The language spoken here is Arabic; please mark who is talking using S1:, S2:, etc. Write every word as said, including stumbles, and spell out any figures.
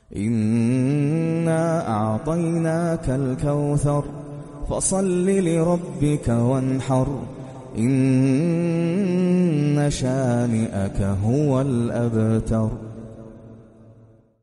S1: إنا أعطيناك الكوثر فصل لربك وانحر إن شانئك هو الأبتر.